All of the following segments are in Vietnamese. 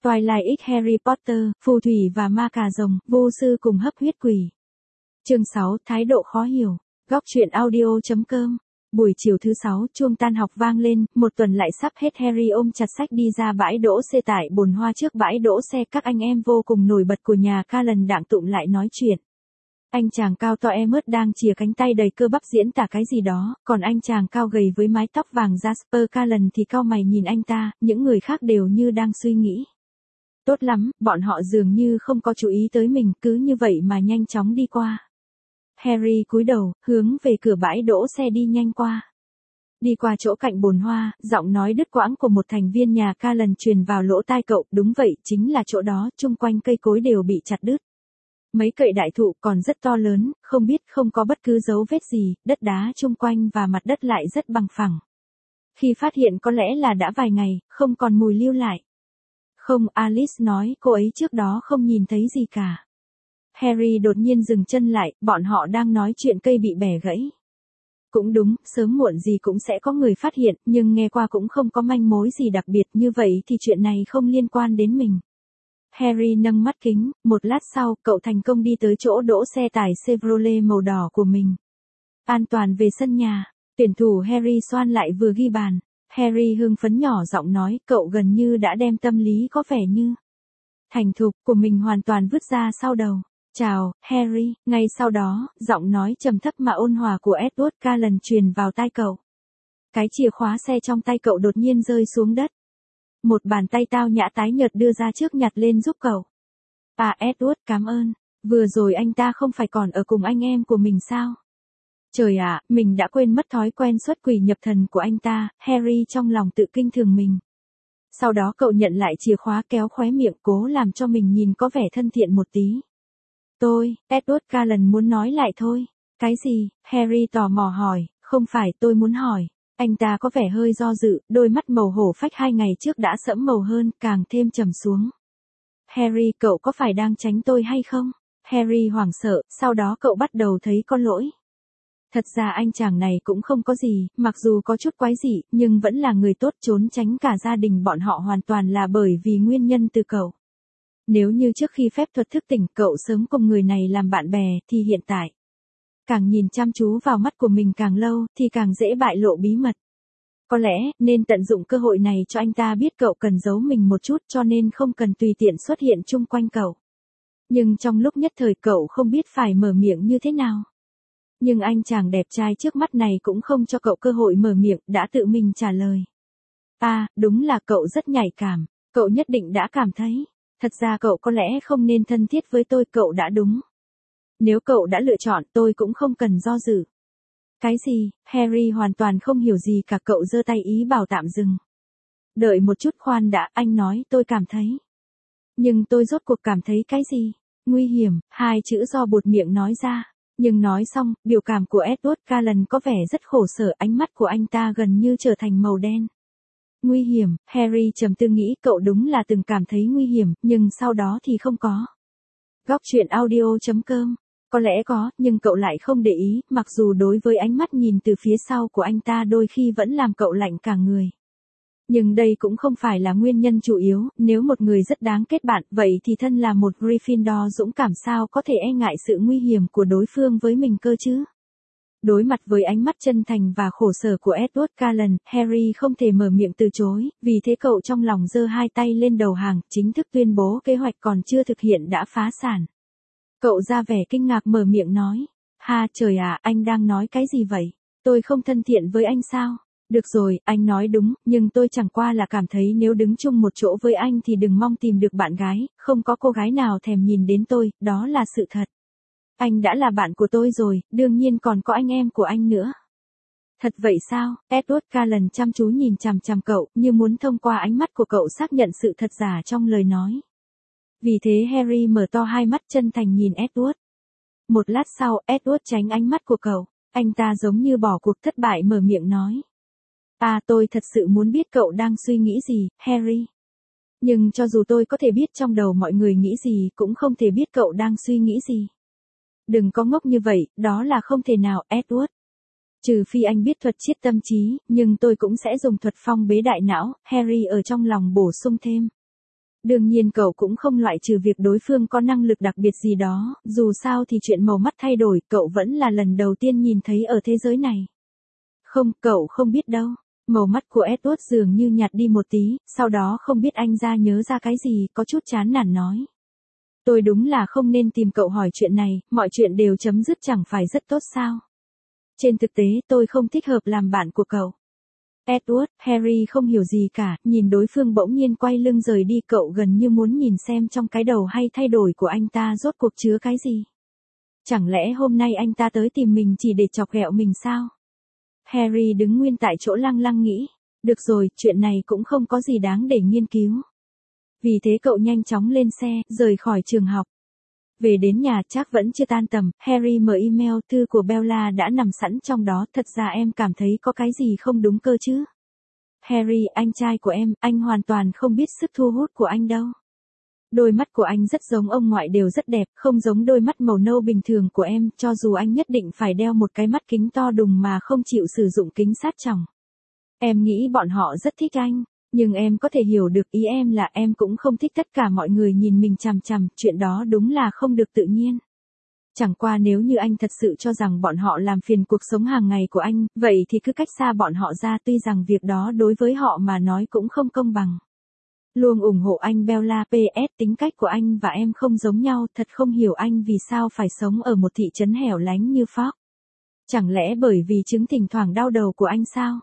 Twilight X Harry Potter, phù thủy và ma cà rồng, vô sư cùng hấp huyết quỷ. Chương 6, thái độ khó hiểu. Góc truyện audio.com. Buổi chiều thứ 6, chuông tan học vang lên, một tuần lại sắp hết. Harry ôm chặt sách đi ra bãi đỗ xe tại bồn hoa trước bãi đỗ xe. Các anh em vô cùng nổi bật của nhà Callan đạng tụm lại nói chuyện. Anh chàng cao to Emmet đang chìa cánh tay đầy cơ bắp diễn tả cái gì đó, còn anh chàng cao gầy với mái tóc vàng Jasper Callan thì cau mày nhìn anh ta, những người khác đều như đang suy nghĩ. Tốt lắm, bọn họ dường như không có chú ý tới mình, cứ như vậy mà nhanh chóng đi qua. Harry cúi đầu, hướng về cửa bãi đỗ xe đi nhanh qua. Đi qua chỗ cạnh bồn hoa, giọng nói đứt quãng của một thành viên nhà Callan truyền vào lỗ tai cậu, đúng vậy, chính là chỗ đó, chung quanh cây cối đều bị chặt đứt. Mấy cậy đại thụ còn rất to lớn, không có bất cứ dấu vết gì, đất đá chung quanh và mặt đất lại rất bằng phẳng. Khi phát hiện có lẽ là đã vài ngày, không còn mùi lưu lại. Không, Alice nói, cô ấy trước đó không nhìn thấy gì cả. Harry đột nhiên dừng chân lại, bọn họ đang nói chuyện cây bị bẻ gãy. Cũng đúng, sớm muộn gì cũng sẽ có người phát hiện, nhưng nghe qua cũng không có manh mối gì đặc biệt, như vậy thì chuyện này không liên quan đến mình. Harry nâng mắt kính, một lát sau, cậu thành công đi tới chỗ đỗ xe tải Chevrolet màu đỏ của mình. An toàn về sân nhà, tuyển thủ Harry Swan lại vừa ghi bàn. Harry hưng phấn nhỏ giọng nói, cậu gần như đã đem tâm lý có vẻ như thành thục của mình hoàn toàn vứt ra sau đầu. Chào, Harry, ngay sau đó, giọng nói trầm thấp mà ôn hòa của Edward Cullen truyền vào tai cậu. Cái chìa khóa xe trong tay cậu đột nhiên rơi xuống đất. Một bàn tay tao nhã tái nhợt đưa ra trước nhặt lên giúp cậu. À Edward, cảm ơn. Vừa rồi anh ta không phải còn ở cùng anh em của mình sao? Trời ạ, mình đã quên mất thói quen xuất quỷ nhập thần của anh ta, Harry trong lòng tự kinh thường mình. Sau đó cậu nhận lại chìa khóa kéo khóe miệng cố làm cho mình nhìn có vẻ thân thiện một tí. Edward Cullen muốn nói lại thôi. Cái gì? Harry tò mò hỏi, không phải tôi muốn hỏi. Anh ta có vẻ hơi do dự, đôi mắt màu hổ phách 2 ngày trước đã sẫm màu hơn, càng thêm trầm xuống. Harry, cậu có phải đang tránh tôi hay không? Harry hoảng sợ, sau đó cậu bắt đầu thấy có lỗi. Thật ra anh chàng này cũng không có gì, mặc dù có chút quái dị, nhưng vẫn là người tốt, trốn tránh cả gia đình bọn họ hoàn toàn là bởi vì nguyên nhân từ cậu. Nếu như trước khi phép thuật thức tỉnh cậu sớm cùng người này làm bạn bè, thì hiện tại, càng nhìn chăm chú vào mắt của mình càng lâu, thì càng dễ bại lộ bí mật. Có lẽ, nên tận dụng cơ hội này cho anh ta biết cậu cần giấu mình một chút cho nên không cần tùy tiện xuất hiện chung quanh cậu. Nhưng trong lúc nhất thời cậu không biết phải mở miệng như thế nào. Nhưng anh chàng đẹp trai trước mắt này cũng không cho cậu cơ hội mở miệng, đã tự mình trả lời. À, đúng là cậu rất nhạy cảm, cậu nhất định đã cảm thấy. Thật ra cậu có lẽ không nên thân thiết với tôi, cậu đã đúng. Nếu cậu đã lựa chọn tôi cũng không cần do dự. Cái gì? Harry hoàn toàn không hiểu gì cả, cậu giơ tay ý bảo tạm dừng. Đợi một chút, khoan đã, anh nói tôi cảm thấy. Nhưng tôi rốt cuộc cảm thấy cái gì? Nguy hiểm, 2 chữ do buột miệng nói ra. Nhưng nói xong, biểu cảm của Edward Cullen có vẻ rất khổ sở, ánh mắt của anh ta gần như trở thành màu đen. Nguy hiểm, Harry trầm tư nghĩ cậu đúng là từng cảm thấy nguy hiểm, nhưng sau đó thì không có. Góc truyện audio.com. Có lẽ có, nhưng cậu lại không để ý, mặc dù đối với ánh mắt nhìn từ phía sau của anh ta đôi khi vẫn làm cậu lạnh cả người. Nhưng đây cũng không phải là nguyên nhân chủ yếu, nếu một người rất đáng kết bạn, vậy thì thân là một Gryffindor dũng cảm sao có thể e ngại sự nguy hiểm của đối phương với mình cơ chứ? Đối mặt với ánh mắt chân thành và khổ sở của Edward Cullen, Harry không thể mở miệng từ chối, vì thế cậu trong lòng giơ 2 tay lên đầu hàng, chính thức tuyên bố kế hoạch còn chưa thực hiện đã phá sản. Cậu ra vẻ kinh ngạc mở miệng nói, ha trời à, anh đang nói cái gì vậy? Tôi không thân thiện với anh sao? Được rồi, anh nói đúng, nhưng tôi chẳng qua là cảm thấy nếu đứng chung một chỗ với anh thì đừng mong tìm được bạn gái, không có cô gái nào thèm nhìn đến tôi, đó là sự thật. Anh đã là bạn của tôi rồi, đương nhiên còn có anh em của anh nữa. Thật vậy sao? Edward Cullen chăm chú nhìn chằm chằm cậu, như muốn thông qua ánh mắt của cậu xác nhận sự thật giả trong lời nói. Vì thế Harry mở to 2 mắt chân thành nhìn Edward. Một lát sau, Edward tránh ánh mắt của cậu, anh ta giống như bỏ cuộc thất bại mở miệng nói. À, tôi thật sự muốn biết cậu đang suy nghĩ gì, Harry. Nhưng cho dù tôi có thể biết trong đầu mọi người nghĩ gì, cũng không thể biết cậu đang suy nghĩ gì. Đừng có ngốc như vậy, đó là không thể nào, Edward. Trừ phi anh biết thuật chiết tâm trí, nhưng tôi cũng sẽ dùng thuật phong bế đại não, Harry ở trong lòng bổ sung thêm. Đương nhiên cậu cũng không loại trừ việc đối phương có năng lực đặc biệt gì đó, dù sao thì chuyện màu mắt thay đổi, cậu vẫn là lần đầu tiên nhìn thấy ở thế giới này. Không, cậu không biết đâu. Màu mắt của Edward dường như nhạt đi một tí, sau đó không biết anh ra nhớ ra cái gì, có chút chán nản nói. Tôi đúng là không nên tìm cậu hỏi chuyện này, mọi chuyện đều chấm dứt chẳng phải rất tốt sao? Trên thực tế tôi không thích hợp làm bạn của cậu. Edward, Harry không hiểu gì cả, nhìn đối phương bỗng nhiên quay lưng rời đi, cậu gần như muốn nhìn xem trong cái đầu hay thay đổi của anh ta rốt cuộc chứa cái gì. Chẳng lẽ hôm nay anh ta tới tìm mình chỉ để chọc ghẹo mình sao? Harry đứng nguyên tại chỗ lăng lăng nghĩ, được rồi, chuyện này cũng không có gì đáng để nghiên cứu. Vì thế cậu nhanh chóng lên xe, rời khỏi trường học. Về đến nhà chắc vẫn chưa tan tầm, Harry mở email, thư của Bella đã nằm sẵn trong đó, thật ra em cảm thấy có cái gì không đúng cơ chứ. Harry, anh trai của em, anh hoàn toàn không biết sức thu hút của anh đâu. Đôi mắt của anh rất giống ông ngoại, đều rất đẹp, không giống đôi mắt màu nâu bình thường của em, cho dù anh nhất định phải đeo một cái mắt kính to đùng mà không chịu sử dụng kính sát tròng. Em nghĩ bọn họ rất thích anh, nhưng em có thể hiểu được ý em là em cũng không thích tất cả mọi người nhìn mình chằm chằm, chuyện đó đúng là không được tự nhiên. Chẳng qua nếu như anh thật sự cho rằng bọn họ làm phiền cuộc sống hàng ngày của anh, vậy thì cứ cách xa bọn họ ra, tuy rằng việc đó đối với họ mà nói cũng không công bằng. Luôn ủng hộ anh Bella. PS, tính cách của anh và em không giống nhau, thật không hiểu anh vì sao phải sống ở một thị trấn hẻo lánh như Fox. Chẳng lẽ bởi vì chứng thỉnh thoảng đau đầu của anh sao?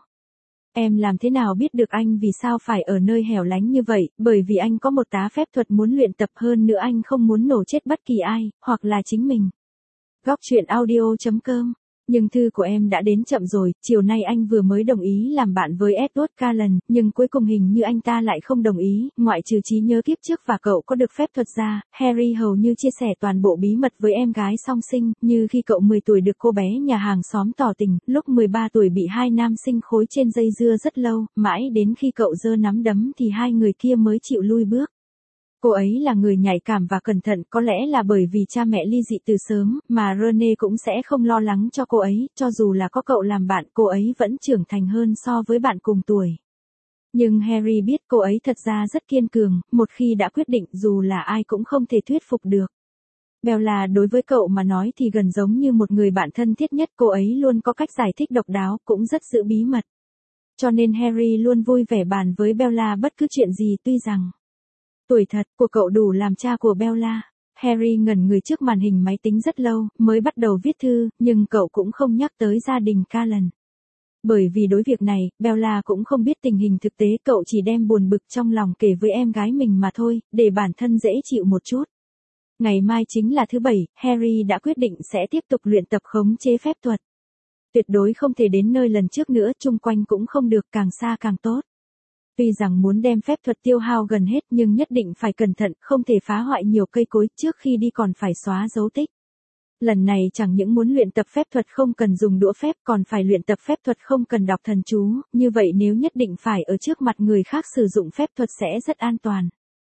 Em làm thế nào biết được anh vì sao phải ở nơi hẻo lánh như vậy, bởi vì anh có một tá phép thuật muốn luyện tập, hơn nữa anh không muốn nổ chết bất kỳ ai, hoặc là chính mình. Góc truyện audio.com. Nhưng thư của em đã đến chậm rồi, chiều nay anh vừa mới đồng ý làm bạn với Edward Cullen, nhưng cuối cùng hình như anh ta lại không đồng ý, ngoại trừ trí nhớ kiếp trước và cậu có được phép thuật ra, Harry hầu như chia sẻ toàn bộ bí mật với em gái song sinh, như khi cậu 10 tuổi được cô bé nhà hàng xóm tỏ tình, lúc 13 tuổi bị hai nam sinh khối trên dây dưa rất lâu, mãi đến khi cậu giơ nắm đấm thì hai người kia mới chịu lui bước. Cô ấy là người nhạy cảm và cẩn thận, có lẽ là bởi vì cha mẹ ly dị từ sớm, mà Rene cũng sẽ không lo lắng cho cô ấy, cho dù là có cậu làm bạn, cô ấy vẫn trưởng thành hơn so với bạn cùng tuổi. Nhưng Harry biết cô ấy thật ra rất kiên cường, một khi đã quyết định dù là ai cũng không thể thuyết phục được. Bella đối với cậu mà nói thì gần giống như một người bạn thân thiết nhất, cô ấy luôn có cách giải thích độc đáo, cũng rất giữ bí mật. Cho nên Harry luôn vui vẻ bàn với Bella bất cứ chuyện gì, tuy rằng tuổi thật của cậu đủ làm cha của Bella. Harry ngẩn người trước màn hình máy tính rất lâu, mới bắt đầu viết thư, nhưng cậu cũng không nhắc tới gia đình Cullen. Bởi vì đối việc này, Bella cũng không biết tình hình thực tế, cậu chỉ đem buồn bực trong lòng kể với em gái mình mà thôi, để bản thân dễ chịu một chút. Ngày mai chính là thứ Bảy, Harry đã quyết định sẽ tiếp tục luyện tập khống chế phép thuật. Tuyệt đối không thể đến nơi lần trước nữa, chung quanh cũng không được, càng xa càng tốt. Tuy rằng muốn đem phép thuật tiêu hao gần hết nhưng nhất định phải cẩn thận, không thể phá hoại nhiều cây cối, trước khi đi còn phải xóa dấu tích. Lần này chẳng những muốn luyện tập phép thuật không cần dùng đũa phép, còn phải luyện tập phép thuật không cần đọc thần chú, như vậy nếu nhất định phải ở trước mặt người khác sử dụng phép thuật sẽ rất an toàn.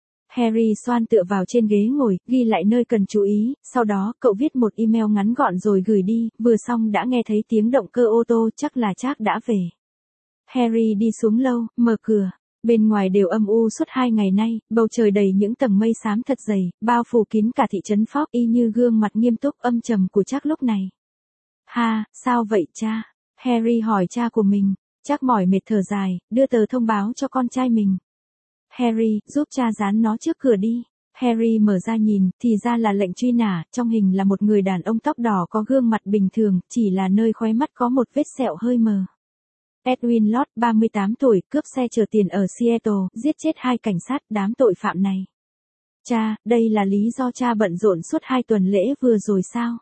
Harry xoan tựa vào trên ghế ngồi, ghi lại nơi cần chú ý, sau đó cậu viết một email ngắn gọn rồi gửi đi, vừa xong đã nghe thấy tiếng động cơ ô tô, chắc là Jack đã về. Harry đi xuống lâu, mở cửa. Bên ngoài đều âm u suốt 2 ngày nay, bầu trời đầy những tầng mây xám thật dày, bao phủ kín cả thị trấn Fox, y như gương mặt nghiêm túc âm trầm của Jack lúc này. Ha, sao vậy cha? Harry hỏi cha của mình. Jack mỏi mệt thở dài, đưa tờ thông báo cho con trai mình. Harry, giúp cha dán nó trước cửa đi. Harry mở ra nhìn, thì ra là lệnh truy nã, trong hình là một người đàn ông tóc đỏ có gương mặt bình thường, chỉ là nơi khóe mắt có một vết sẹo hơi mờ. Edwin Lott, 38 tuổi, cướp xe chở tiền ở Seattle, giết chết 2 cảnh sát, đám tội phạm này. Cha, đây là lý do cha bận rộn suốt 2 tuần lễ vừa rồi sao?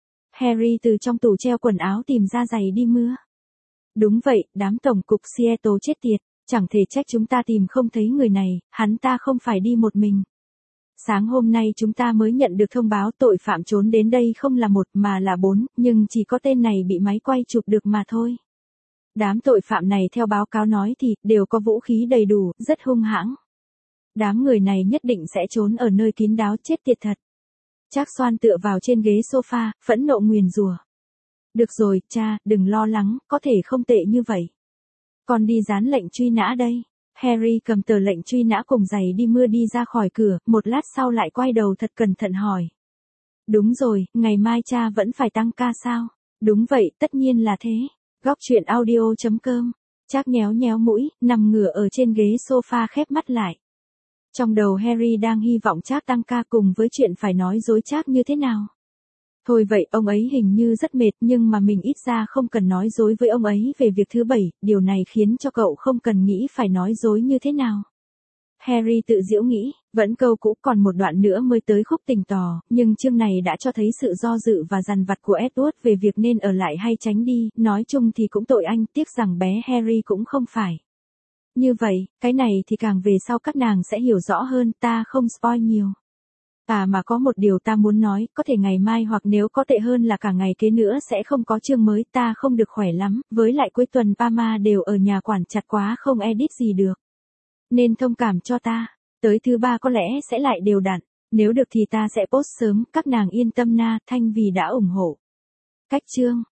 Harry từ trong tủ treo quần áo tìm ra giày đi mưa. Đúng vậy, đám tổng cục Seattle chết tiệt, chẳng thể trách chúng ta tìm không thấy người này, hắn ta không phải đi một mình. Sáng hôm nay chúng ta mới nhận được thông báo tội phạm trốn đến đây không là 1 mà là 4, nhưng chỉ có tên này bị máy quay chụp được mà thôi. Đám tội phạm này theo báo cáo nói thì, đều có vũ khí đầy đủ, rất hung hãng. Đám người này nhất định sẽ trốn ở nơi kín đáo, chết tiệt thật. Jack xoan tựa vào trên ghế sofa, phẫn nộ nguyền rủa. Được rồi, cha, đừng lo lắng, có thể không tệ như vậy. Con đi dán lệnh truy nã đây. Harry cầm tờ lệnh truy nã cùng giày đi mưa đi ra khỏi cửa, một lát sau lại quay đầu thật cẩn thận hỏi. Đúng rồi, ngày mai cha vẫn phải tăng ca sao? Đúng vậy, tất nhiên là thế. Góc truyện audio.com. Trác nhéo nhéo mũi, nằm ngửa ở trên ghế sofa khép mắt lại. Trong đầu Harry đang hy vọng Trác tăng ca cùng với chuyện phải nói dối Trác như thế nào. Thôi vậy, ông ấy hình như rất mệt nhưng mà mình ít ra không cần nói dối với ông ấy về việc thứ bảy, điều này khiến cho cậu không cần nghĩ phải nói dối như thế nào. Harry tự giễu nghĩ, vẫn câu cũ còn một đoạn nữa mới tới khúc tình tò, nhưng chương này đã cho thấy sự do dự và dằn vặt của Edward về việc nên ở lại hay tránh đi, nói chung thì cũng tội anh, tiếc rằng bé Harry cũng không phải. Như vậy, cái này thì càng về sau các nàng sẽ hiểu rõ hơn, ta không spoil nhiều. À mà có một điều ta muốn nói, có thể ngày mai hoặc nếu có tệ hơn là cả ngày kế nữa sẽ không có chương mới, ta không được khỏe lắm, với lại cuối tuần Pama đều ở nhà quản chặt quá không edit gì được. Nên thông cảm cho ta, tới thứ ba có lẽ sẽ lại đều đặn, nếu được thì ta sẽ post sớm, các nàng yên tâm na, Thanh vì đã ủng hộ. Cách chương